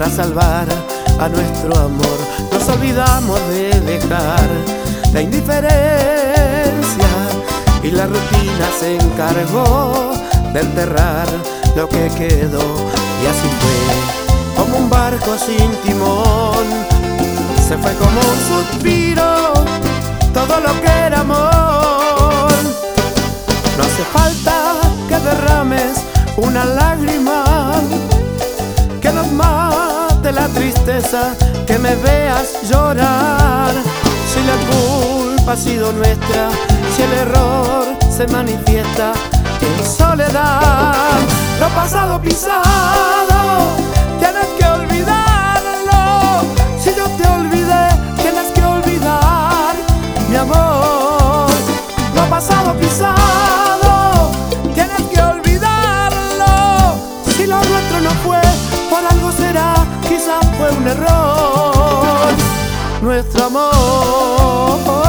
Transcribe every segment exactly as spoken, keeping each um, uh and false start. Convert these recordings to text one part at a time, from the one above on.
para salvar a nuestro amor. Nos olvidamos de dejar la indiferencia y la rutina se encargó de enterrar lo que quedó. Y así fue, como un barco sin timón, se fue como un suspiro todo lo que era amor. No hace falta que derrames una lágrima, que nos mate la tristeza, que me veas llorar. Si la culpa ha sido nuestra, si el error se manifiesta en soledad, lo pasado pisado tienes que olvidarlo. Si yo te olvidé, tienes que olvidar mi amor. Lo pasado pisado tienes que olvidarlo. Si lo nuestro no fue, por algo será, quizás fue un error nuestro amor.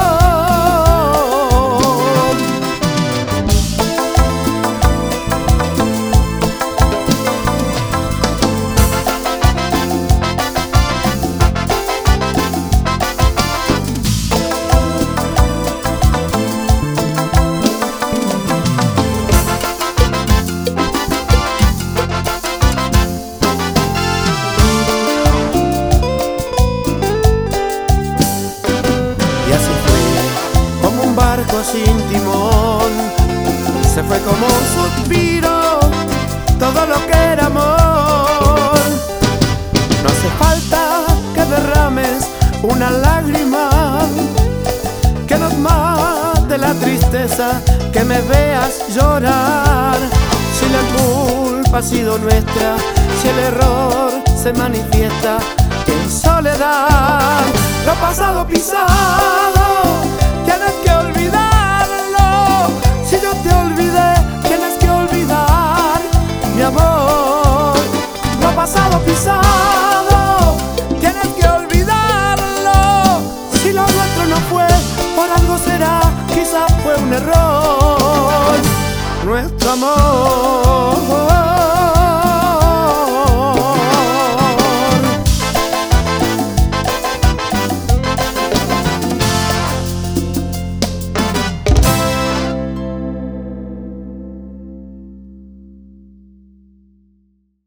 Sin timón, se fue como un suspiro todo lo que era amor. No hace falta que derrames una lágrima, que nos mate la tristeza, que me veas llorar. Si la culpa ha sido nuestra, si el error se manifiesta en soledad, lo pasado pisado tienes que olvidarlo. Si yo te olvidé, tienes que olvidar mi amor. Lo pasado pisado tienes que olvidarlo. Si lo nuestro no fue, por algo será, quizás fue un error nuestro amor.